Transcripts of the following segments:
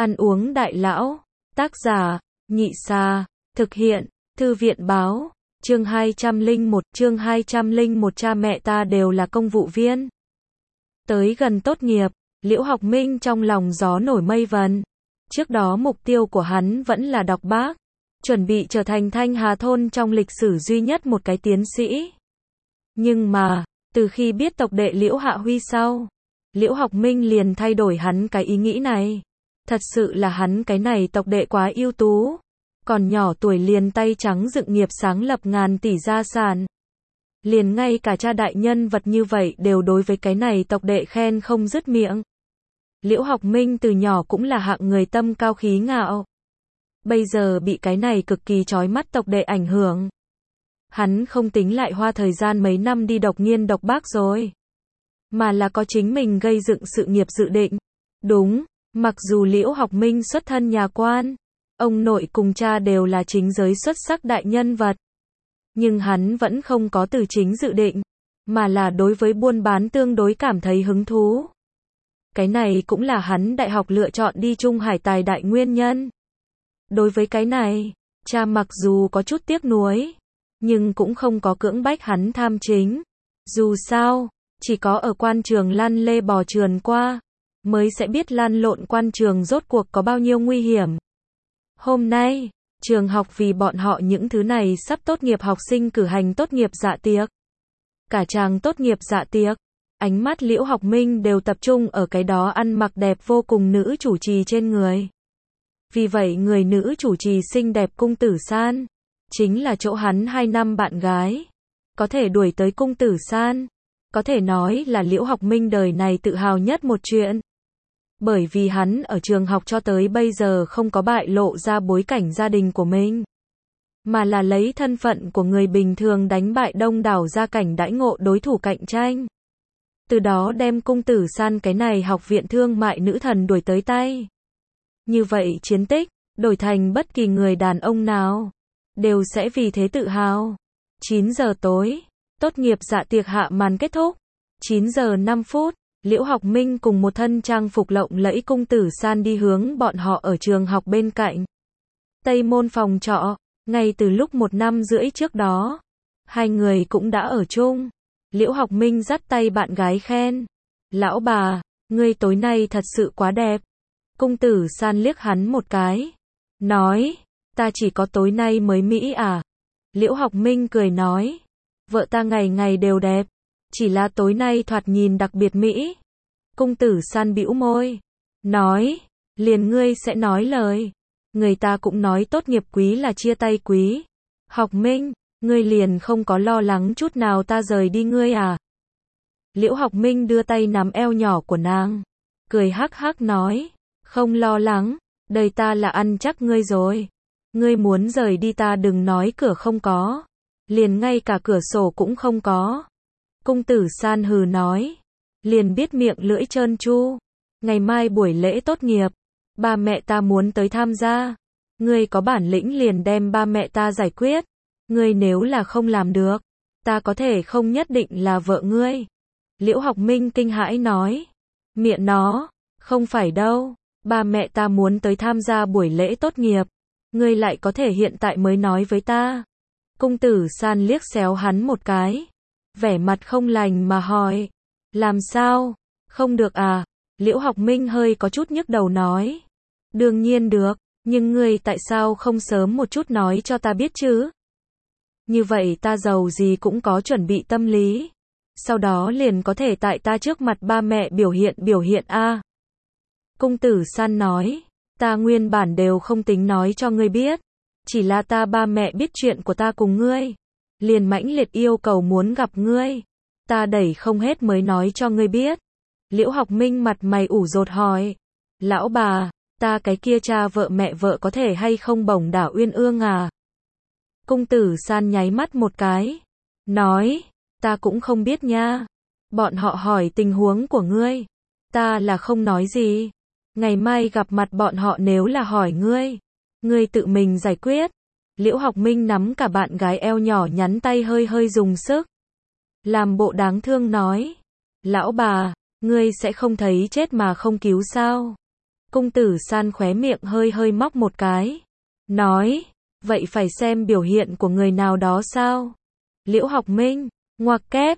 Ăn uống đại lão. Tác giả, Nhị Xa. Thực hiện, Thư viện báo. Chương 201, cha mẹ ta đều là công vụ viên. Tới gần tốt nghiệp, Liễu Học Minh trong lòng gió nổi mây vần. Trước đó mục tiêu của hắn vẫn là đọc bác, chuẩn bị trở thành Thanh Hà thôn trong lịch sử duy nhất một cái tiến sĩ. Nhưng mà, từ khi biết tộc đệ Liễu Hạ Huy sau, Liễu Học Minh liền thay đổi hắn cái ý nghĩ này. Thật sự là hắn cái này tộc đệ quá ưu tú, còn nhỏ tuổi liền tay trắng dựng nghiệp sáng lập ngàn tỷ gia sản. Liền ngay cả cha đại nhân vật như vậy đều đối với cái này tộc đệ khen không dứt miệng. Liễu Học Minh từ nhỏ cũng là hạng người tâm cao khí ngạo. Bây giờ bị cái này cực kỳ chói mắt tộc đệ ảnh hưởng. Hắn không tính lại hoa thời gian mấy năm đi độc nghiên độc bác rồi, mà là có chính mình gây dựng sự nghiệp dự định. Đúng, mặc dù Liễu Học Minh xuất thân nhà quan, ông nội cùng cha đều là chính giới xuất sắc đại nhân vật, nhưng hắn vẫn không có từ chính dự định, mà là đối với buôn bán tương đối cảm thấy hứng thú. Cái này cũng là hắn đại học lựa chọn đi Trung Hải Tài Đại nguyên nhân. Đối với cái này, cha mặc dù có chút tiếc nuối, nhưng cũng không có cưỡng bách hắn tham chính. Dù sao, chỉ có ở quan trường lăn lê bò trườn qua, mới sẽ biết lăn lộn quan trường rốt cuộc có bao nhiêu nguy hiểm. Hôm nay, trường học vì bọn họ những thứ này sắp tốt nghiệp học sinh cử hành tốt nghiệp dạ tiệc. Cả tràng tốt nghiệp dạ tiệc, ánh mắt Liễu Học Minh đều tập trung ở cái đó ăn mặc đẹp vô cùng nữ chủ trì trên người. Vì vậy người nữ chủ trì xinh đẹp Cung Tử San, chính là chỗ hắn 2 năm bạn gái. Có thể đuổi tới Cung Tử San, có thể nói là Liễu Học Minh đời này tự hào nhất một chuyện. Bởi vì hắn ở trường học cho tới bây giờ không có bại lộ ra bối cảnh gia đình của mình, mà là lấy thân phận của người bình thường đánh bại đông đảo gia cảnh đãi ngộ đối thủ cạnh tranh. Từ đó đem Cung Tử San cái này học viện thương mại nữ thần đuổi tới tay. Như vậy chiến tích, đổi thành bất kỳ người đàn ông nào, đều sẽ vì thế tự hào. 9 giờ tối, tốt nghiệp dạ tiệc hạ màn kết thúc. 9 giờ 5 phút, Liễu Học Minh cùng một thân trang phục lộng lẫy Cung Tử San đi hướng bọn họ ở trường học bên cạnh Tây Môn phòng trọ. Ngay từ lúc 1 năm rưỡi trước đó, hai người cũng đã ở chung. Liễu Học Minh dắt tay bạn gái khen: "Lão bà, ngươi tối nay thật sự quá đẹp." Cung Tử San liếc hắn một cái, nói: "Ta chỉ có tối nay mới mỹ à?" Liễu Học Minh cười nói: "Vợ ta ngày ngày đều đẹp, chỉ là tối nay thoạt nhìn đặc biệt mỹ." Cung Tử San bĩu môi, nói: "Liền ngươi sẽ nói lời, người ta cũng nói tốt nghiệp quý là chia tay quý. Học Minh, ngươi liền không có lo lắng chút nào ta rời đi ngươi à?" Liễu Học Minh đưa tay nắm eo nhỏ của nàng, cười hắc hắc nói: "Không lo lắng, đời ta là ăn chắc ngươi rồi. Ngươi muốn rời đi ta đừng nói cửa không có, liền ngay cả cửa sổ cũng không có." Cung Tử San hừ nói, liền biết miệng lưỡi trơn tru. "Ngày mai buổi lễ tốt nghiệp, ba mẹ ta muốn tới tham gia. Ngươi có bản lĩnh liền đem ba mẹ ta giải quyết. Ngươi nếu là không làm được, ta có thể không nhất định là vợ ngươi." Liễu Học Minh kinh hãi nói, "Miệng nó, không phải đâu, ba mẹ ta muốn tới tham gia buổi lễ tốt nghiệp, ngươi lại có thể hiện tại mới nói với ta." Cung Tử San liếc xéo hắn một cái, vẻ mặt không lành mà hỏi, "Làm sao, không được à?" Liễu Học Minh hơi có chút nhức đầu nói, "Đương nhiên được, nhưng ngươi tại sao không sớm một chút nói cho ta biết chứ? Như vậy ta giàu gì cũng có chuẩn bị tâm lý, sau đó liền có thể tại ta trước mặt ba mẹ biểu hiện a." Cung Tử San nói, "Ta nguyên bản đều không tính nói cho ngươi biết, chỉ là ta ba mẹ biết chuyện của ta cùng ngươi, liền mãnh liệt yêu cầu muốn gặp ngươi, ta đẩy không hết mới nói cho ngươi biết." Liễu Học Minh mặt mày ủ rột hỏi, "Lão bà, ta cái kia cha vợ mẹ vợ có thể hay không bổng đảo uyên ương à?" Cung Tử San nháy mắt một cái, nói, "Ta cũng không biết nha. Bọn họ hỏi tình huống của ngươi, ta là không nói gì. Ngày mai gặp mặt bọn họ nếu là hỏi ngươi, ngươi tự mình giải quyết." Liễu Học Minh nắm cả bạn gái eo nhỏ nhắn tay hơi hơi dùng sức, làm bộ đáng thương nói, "Lão bà, ngươi sẽ không thấy chết mà không cứu sao? Cung Tử San khóe miệng hơi hơi móc một cái. Nói, vậy phải xem biểu hiện của người nào đó sao? Liễu Học Minh, ngoặc kép.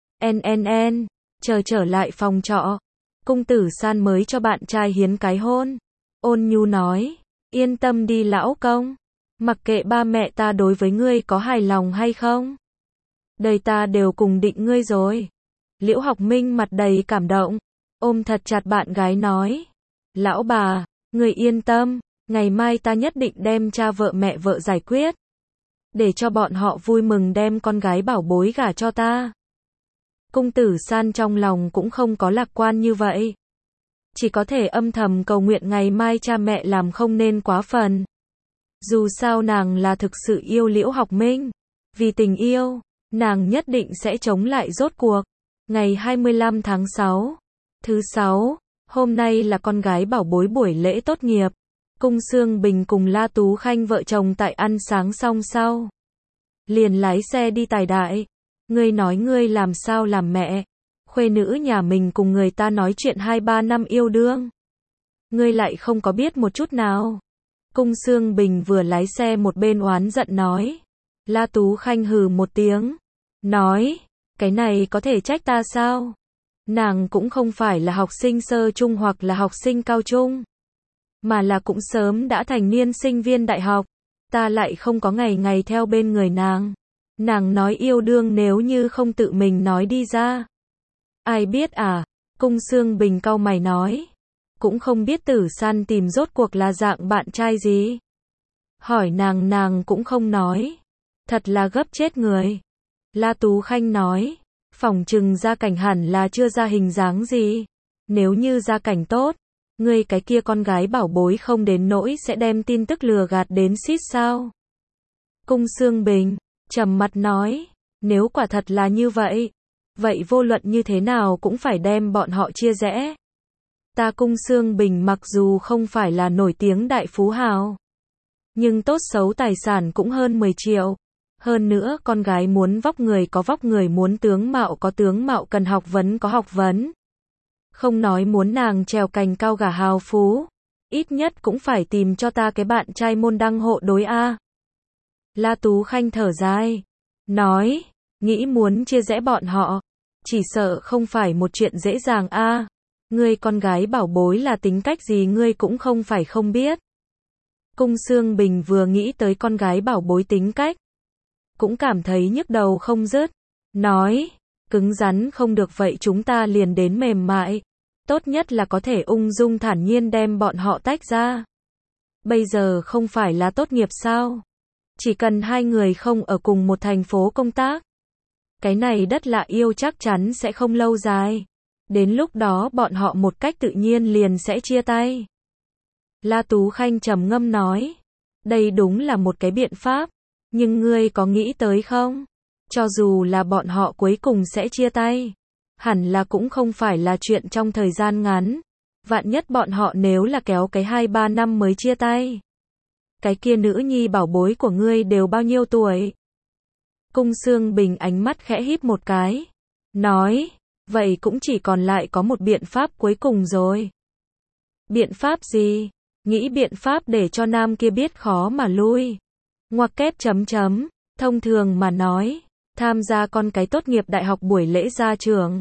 NNN, chờ trở lại phòng trọ. Cung Tử San mới cho bạn trai Hiến cái hôn. Ôn nhu nói, yên tâm đi lão công. Mặc kệ ba mẹ ta đối với ngươi có hài lòng hay không. Đời ta đều cùng định ngươi rồi. Liễu Học Minh mặt đầy cảm động, ôm thật chặt bạn gái nói. Lão bà, người yên tâm, ngày mai ta nhất định đem cha vợ mẹ vợ giải quyết. Để cho bọn họ vui mừng đem con gái bảo bối gả cho ta. Cung Tử San trong lòng cũng không có lạc quan như vậy. Chỉ có thể âm thầm cầu nguyện ngày mai cha mẹ làm không nên quá phần. Dù sao nàng là thực sự yêu Liễu Học Minh. Vì tình yêu, nàng nhất định sẽ chống lại rốt cuộc. Ngày 25 tháng 6, thứ 6, hôm nay là con gái bảo bối buổi lễ tốt nghiệp. Cung Sương Bình cùng La Tú Khanh vợ chồng tại ăn sáng xong sau. Liền lái xe đi Tài Đại. Ngươi nói ngươi làm sao làm mẹ. Khuê nữ nhà mình cùng người ta nói chuyện 2-3 năm yêu đương. Ngươi lại không có biết một chút nào. Cung Sương Bình vừa lái xe một bên oán giận nói. La Tú Khanh hừ một tiếng. Nói, cái này có thể trách ta sao? Nàng cũng không phải là học sinh sơ trung hoặc là học sinh cao trung. Mà là cũng sớm đã thành niên sinh viên đại học. Ta lại không có ngày ngày theo bên người nàng. Nàng nói yêu đương nếu như không tự mình nói đi ra. Ai biết à? Cung Sương Bình cau mày nói. Cũng không biết Tử San tìm rốt cuộc là dạng bạn trai gì. Hỏi nàng cũng không nói. Thật là gấp chết người. La Tú Khanh nói. Phỏng chừng gia cảnh hẳn là chưa ra hình dáng gì. Nếu như gia cảnh tốt, ngươi cái kia con gái bảo bối không đến nỗi sẽ đem tin tức lừa gạt đến xít sao. Cung Sương Bình trầm mặt nói, nếu quả thật là như vậy, vậy vô luận như thế nào cũng phải đem bọn họ chia rẽ. Ta Cung Sương Bình mặc dù không phải là nổi tiếng đại phú hào, nhưng tốt xấu tài sản cũng hơn 10 triệu. Hơn nữa con gái muốn vóc người có vóc người, muốn tướng mạo có tướng mạo, cần học vấn có học vấn. Không nói muốn nàng trèo cành cao gả hào phú, ít nhất cũng phải tìm cho ta cái bạn trai môn đăng hộ đối a. La Tú Khanh thở dài, nói, nghĩ muốn chia rẽ bọn họ, chỉ sợ không phải một chuyện dễ dàng a. Ngươi con gái bảo bối là tính cách gì ngươi cũng không phải không biết. Cung Sương Bình vừa nghĩ tới con gái bảo bối tính cách, cũng cảm thấy nhức đầu không dứt. Nói, cứng rắn không được vậy chúng ta liền đến mềm mại. Tốt nhất là có thể ung dung thản nhiên đem bọn họ tách ra. Bây giờ không phải là tốt nghiệp sao? Chỉ cần hai người không ở cùng một thành phố công tác. Cái này đất lạ yêu chắc chắn sẽ không lâu dài. Đến lúc đó bọn họ một cách tự nhiên liền sẽ chia tay. La Tú Khanh trầm ngâm nói. Đây đúng là một cái biện pháp. Nhưng ngươi có nghĩ tới không? Cho dù là bọn họ cuối cùng sẽ chia tay, hẳn là cũng không phải là chuyện trong thời gian ngắn. Vạn nhất bọn họ nếu là kéo cái 2-3 năm mới chia tay. Cái kia nữ nhi bảo bối của ngươi đều bao nhiêu tuổi? Cung Sương Bình ánh mắt khẽ híp một cái. Nói, vậy cũng chỉ còn lại có một biện pháp cuối cùng rồi. Biện pháp gì? Nghĩ biện pháp để cho nam kia biết khó mà lui. Ngoặc kép chấm chấm, thông thường mà nói, tham gia con cái tốt nghiệp đại học buổi lễ ra trường.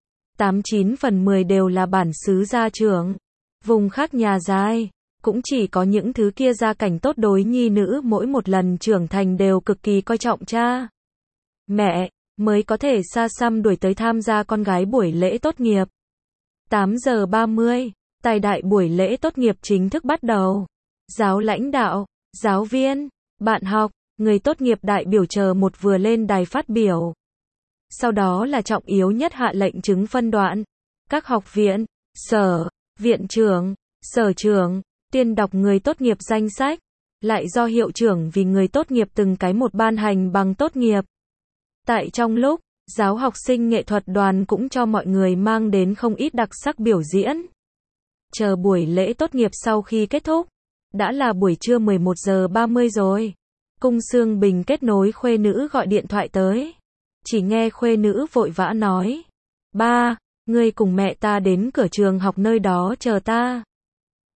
89 phần 10 đều là bản xứ gia trưởng. Vùng khác nhà giai, cũng chỉ có những thứ kia gia cảnh tốt đối nhi nữ mỗi một lần trưởng thành đều cực kỳ coi trọng cha mẹ, mới có thể xa xăm đuổi tới tham gia con gái buổi lễ tốt nghiệp. 8 giờ 30, Tài Đại buổi lễ tốt nghiệp chính thức bắt đầu. Giáo lãnh đạo, giáo viên, bạn học, người tốt nghiệp đại biểu chờ một vừa lên đài phát biểu. Sau đó là trọng yếu nhất hạ lệnh chứng phân đoạn. Các học viện, sở, viện trưởng, sở trưởng, tuyên đọc người tốt nghiệp danh sách. Lại do hiệu trưởng vì người tốt nghiệp từng cái một ban hành bằng tốt nghiệp. Tại trong lúc, giáo học sinh nghệ thuật đoàn cũng cho mọi người mang đến không ít đặc sắc biểu diễn. Chờ buổi lễ tốt nghiệp sau khi kết thúc, đã là buổi trưa 11 giờ 30 rồi. Cung Sương Bình kết nối khuê nữ gọi điện thoại tới. Chỉ nghe khuê nữ vội vã nói. Ba, ngươi cùng mẹ ta đến cửa trường học nơi đó chờ ta.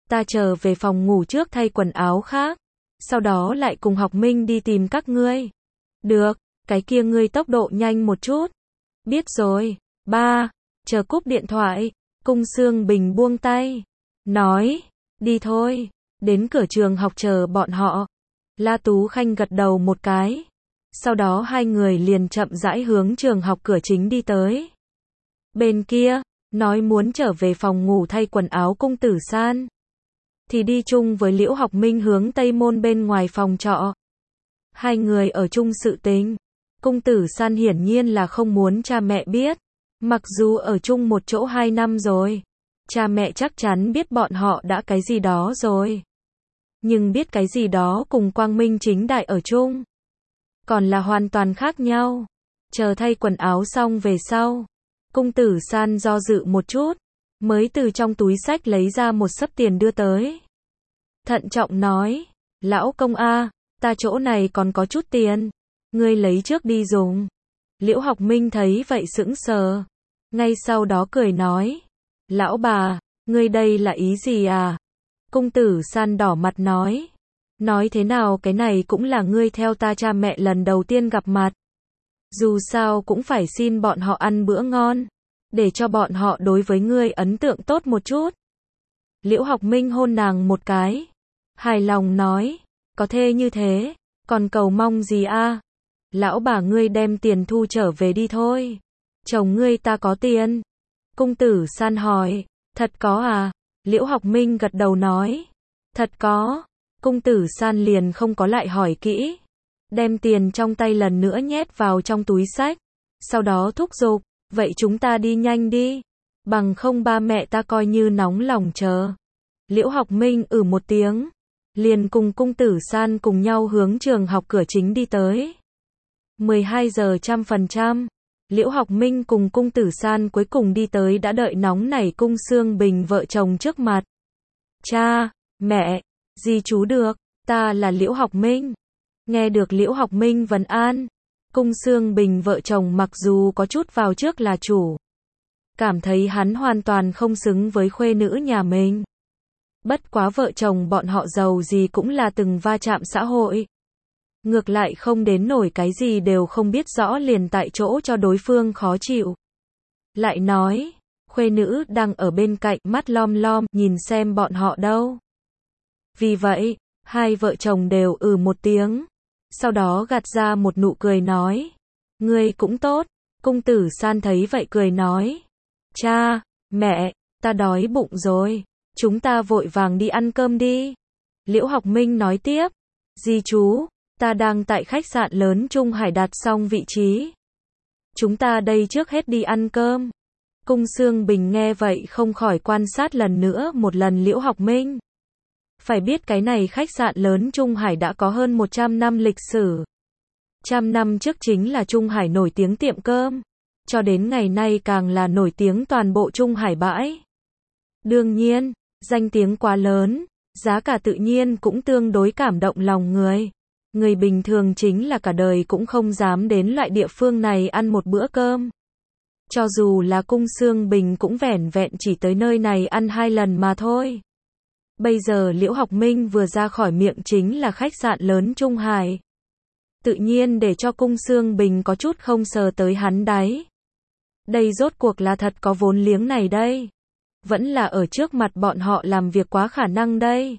ta trở về phòng ngủ trước thay quần áo khác, sau đó lại cùng Học Minh đi tìm các ngươi. Được, cái kia ngươi tốc độ nhanh một chút. Biết rồi, ba, chờ cúp điện thoại, Cung Xương Bình buông tay, nói, đi thôi, đến cửa trường học chờ bọn họ. La Tú Khanh gật đầu một cái. Sau đó hai người liền chậm rãi hướng trường học cửa chính đi tới. Bên kia, nói muốn trở về phòng ngủ thay quần áo Cung Tử San, thì đi chung với Liễu Học Minh hướng Tây Môn bên ngoài phòng trọ. Hai người ở chung sự tình. Cung Tử San hiển nhiên là không muốn cha mẹ biết. Mặc dù ở chung một chỗ 2 năm rồi, cha mẹ chắc chắn biết bọn họ đã cái gì đó rồi. Nhưng biết cái gì đó cùng quang minh chính đại ở chung, còn là hoàn toàn khác nhau. Chờ thay quần áo xong về sau, Cung Tử San do dự một chút, mới từ trong túi xách lấy ra một xấp tiền đưa tới. Thận trọng nói, lão công a, ta chỗ này còn có chút tiền, ngươi lấy trước đi dùng. Liễu Học Minh thấy vậy sững sờ, ngay sau đó cười nói, lão bà, ngươi đây là ý gì à? Cung Tử San đỏ mặt nói thế nào cái này cũng là ngươi theo ta cha mẹ lần đầu tiên gặp mặt. Dù sao cũng phải xin bọn họ ăn bữa ngon, để cho bọn họ đối với ngươi ấn tượng tốt một chút. Liễu Học Minh hôn nàng một cái, hài lòng nói, có thê như thế, còn cầu mong gì a? Lão bà ngươi đem tiền thu trở về đi thôi. Chồng ngươi ta có tiền. Cung Tử San hỏi, thật có à? Liễu Học Minh gật đầu nói, thật có. Cung Tử San liền không có lại hỏi kỹ, đem tiền trong tay lần nữa nhét vào trong túi xách, sau đó thúc giục, vậy chúng ta đi nhanh đi, bằng không ba mẹ ta coi như nóng lòng chờ. Liễu Học Minh một tiếng, liền cùng Cung Tử San cùng nhau hướng trường học cửa chính đi tới. 12 giờ 100%, Liễu Học Minh cùng Cung Tử San cuối cùng đi tới đã đợi nóng nảy Cung Xương Bình vợ chồng trước mặt. Cha, mẹ, dì chú được, ta là Liễu Học Minh. Nghe được Liễu Học Minh vấn an, Cung Xương Bình vợ chồng mặc dù có chút vào trước là chủ, cảm thấy hắn hoàn toàn không xứng với khuê nữ nhà mình. Bất quá vợ chồng bọn họ giàu gì cũng là từng va chạm xã hội. Ngược lại không đến nổi cái gì đều không biết rõ liền tại chỗ cho đối phương khó chịu. Lại nói, khuê nữ đang ở bên cạnh mắt lom lom nhìn xem bọn họ đâu. Vì vậy, hai vợ chồng đều một tiếng. Sau đó gạt ra một nụ cười nói, ngươi cũng tốt. Cung Tử San thấy vậy cười nói, cha, mẹ, ta đói bụng rồi, chúng ta vội vàng đi ăn cơm đi. Liễu Học Minh nói tiếp, dì chú, ta đang tại khách sạn lớn Trung Hải đặt xong vị trí. Chúng ta đây trước hết đi ăn cơm. Cung Xương Bình nghe vậy không khỏi quan sát lần nữa một lần Liễu Học Minh. Phải biết cái này khách sạn lớn Trung Hải đã có hơn 100 năm lịch sử. 100 năm trước chính là Trung Hải nổi tiếng tiệm cơm, cho đến ngày nay càng là nổi tiếng toàn bộ Trung Hải bãi. Đương nhiên, danh tiếng quá lớn, giá cả tự nhiên cũng tương đối cảm động lòng người. Người bình thường chính là cả đời cũng không dám đến loại địa phương này ăn một bữa cơm. Cho dù là Cung Xương Bình cũng vẻn vẹn chỉ tới nơi này ăn 2 lần mà thôi. Bây giờ Liễu Học Minh vừa ra khỏi miệng chính là khách sạn lớn Trung Hải. Tự nhiên để cho Cung Xương Bình có chút không sờ tới hắn đáy. Đây rốt cuộc là thật có vốn liếng này đây. Vẫn là ở trước mặt bọn họ làm việc quá khả năng đây.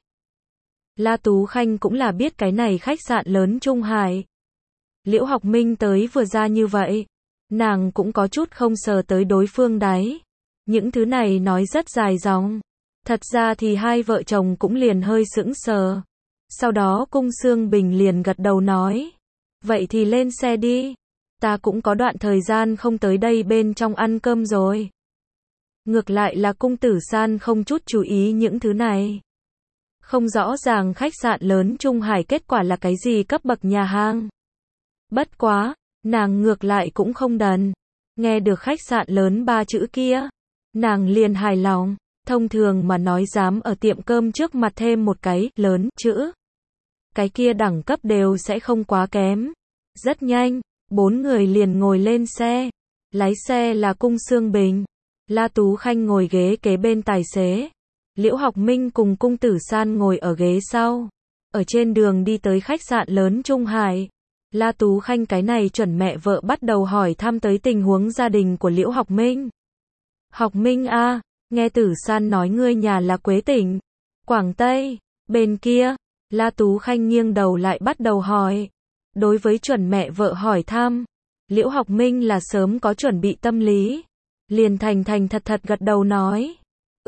La Tú Khanh cũng là biết cái này khách sạn lớn Trung Hải. Liễu Học Minh tới vừa ra như vậy, nàng cũng có chút không sờ tới đối phương đáy. Những thứ này nói rất dài dòng. Thật ra thì hai vợ chồng cũng liền hơi sững sờ. Sau đó Cung Xương Bình liền gật đầu nói, vậy thì lên xe đi. Ta cũng có đoạn thời gian không tới đây bên trong ăn cơm rồi. Ngược lại là Cung Tử San không chút chú ý những thứ này. Không rõ ràng khách sạn lớn Trung Hải kết quả là cái gì cấp bậc nhà hàng. Bất quá, nàng ngược lại cũng không đần. Nghe được khách sạn lớn 3 chữ kia, nàng liền hài lòng. Thông thường mà nói dám ở tiệm cơm trước mặt thêm một cái lớn chữ, cái kia đẳng cấp đều sẽ không quá kém. Rất nhanh, 4 người liền ngồi lên xe. Lái xe là Cung Xương Bình, La Tú Khanh ngồi ghế kế bên tài xế. Liễu Học Minh cùng Cung Tử San ngồi ở ghế sau. Ở trên đường đi tới khách sạn lớn Trung Hải, La Tú Khanh cái này chuẩn mẹ vợ bắt đầu hỏi thăm tới tình huống gia đình của Liễu Học Minh. Học Minh a, nghe Tử San nói ngươi nhà là Quế tỉnh, Quảng Tây, bên kia. La Tú Khanh nghiêng đầu lại bắt đầu hỏi. Đối với chuẩn mẹ vợ hỏi thăm, Liễu Học Minh là sớm có chuẩn bị tâm lý. Liền thành thành thật thật gật đầu nói.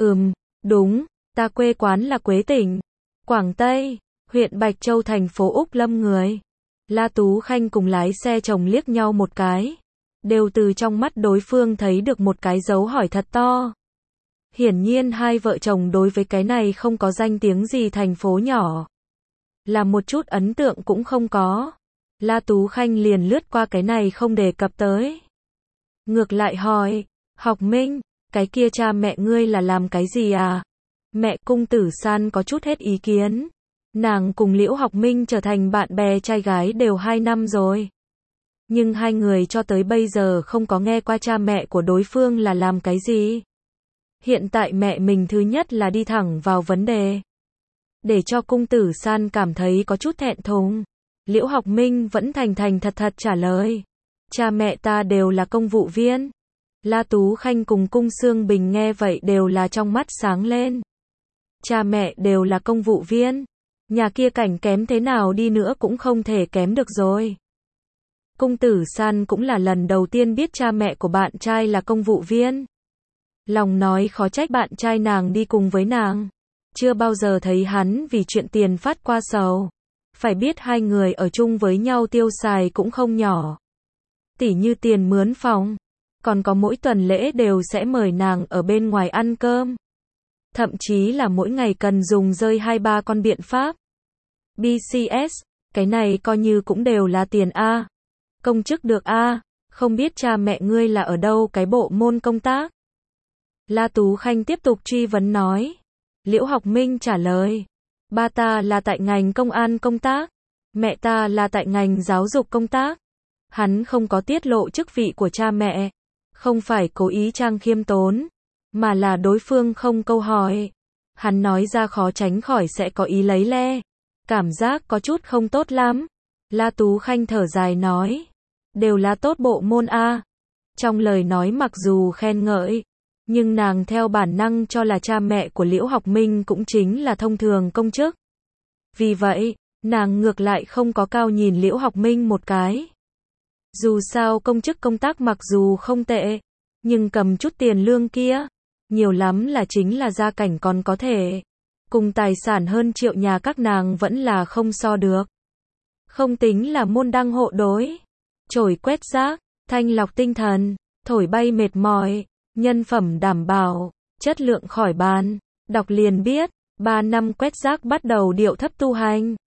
Đúng, ta quê quán là Quế tỉnh, Quảng Tây, huyện Bạch Châu thành phố Úc Lâm người. La Tú Khanh cùng lái xe chồng liếc nhau một cái. Đều từ trong mắt đối phương thấy được một cái dấu hỏi thật to. Hiển nhiên hai vợ chồng đối với cái này không có danh tiếng gì thành phố nhỏ. Là một chút ấn tượng cũng không có. La Tú Khanh liền lướt qua cái này không đề cập tới. Ngược lại hỏi, Học Minh, cái kia cha mẹ ngươi là làm cái gì à? Mẹ Cung Tử San có chút hết ý kiến. Nàng cùng Liễu Học Minh trở thành bạn bè trai gái đều 2 năm rồi. Nhưng hai người cho tới bây giờ không có nghe qua cha mẹ của đối phương là làm cái gì. Hiện tại mẹ mình thứ nhất là đi thẳng vào vấn đề. Để cho Cung Tử San cảm thấy có chút thẹn thùng. Liễu Học Minh vẫn thành thành thật thật trả lời. Cha mẹ ta đều là công vụ viên. La Tú Khanh cùng Cung Sương Bình nghe vậy đều là trong mắt sáng lên. Cha mẹ đều là công vụ viên. Nhà kia cảnh kém thế nào đi nữa cũng không thể kém được rồi. Cung Tử San cũng là lần đầu tiên biết cha mẹ của bạn trai là công vụ viên. Lòng nói khó trách bạn trai nàng đi cùng với nàng. Chưa bao giờ thấy hắn vì chuyện tiền phát qua sầu. Phải biết hai người ở chung với nhau tiêu xài cũng không nhỏ. Tỉ như tiền mướn phòng. Còn có mỗi tuần lễ đều sẽ mời nàng ở bên ngoài ăn cơm. Thậm chí là mỗi ngày cần dùng rơi 2-3 con biện pháp. BCS, cái này coi như cũng đều là tiền A. Công chức được A, không biết cha mẹ ngươi là ở đâu cái bộ môn công tác? La Tú Khanh tiếp tục truy vấn nói. Liễu Học Minh trả lời. Ba ta là tại ngành công an công tác. Mẹ ta là tại ngành giáo dục công tác. Hắn không có tiết lộ chức vị của cha mẹ. Không phải cố ý trang khiêm tốn. Mà là đối phương không câu hỏi. Hắn nói ra khó tránh khỏi sẽ có ý lấy le. Cảm giác có chút không tốt lắm. La Tú Khanh thở dài nói. Đều là tốt bộ môn A. Trong lời nói mặc dù khen ngợi. Nhưng nàng theo bản năng cho là cha mẹ của Liễu Học Minh cũng chính là thông thường công chức. Vì vậy, nàng ngược lại không có cao nhìn Liễu Học Minh một cái. Dù sao công chức công tác mặc dù không tệ, nhưng cầm chút tiền lương kia, nhiều lắm là chính là gia cảnh còn có thể. Cùng tài sản hơn triệu nhà các nàng vẫn là không so được. Không tính là môn đăng hộ đối. Chổi quét rác, thanh lọc tinh thần, thổi bay mệt mỏi, nhân phẩm đảm bảo, chất lượng khỏi bàn. Đọc liền biết, 3 năm quét rác bắt đầu điệu thấp tu hành.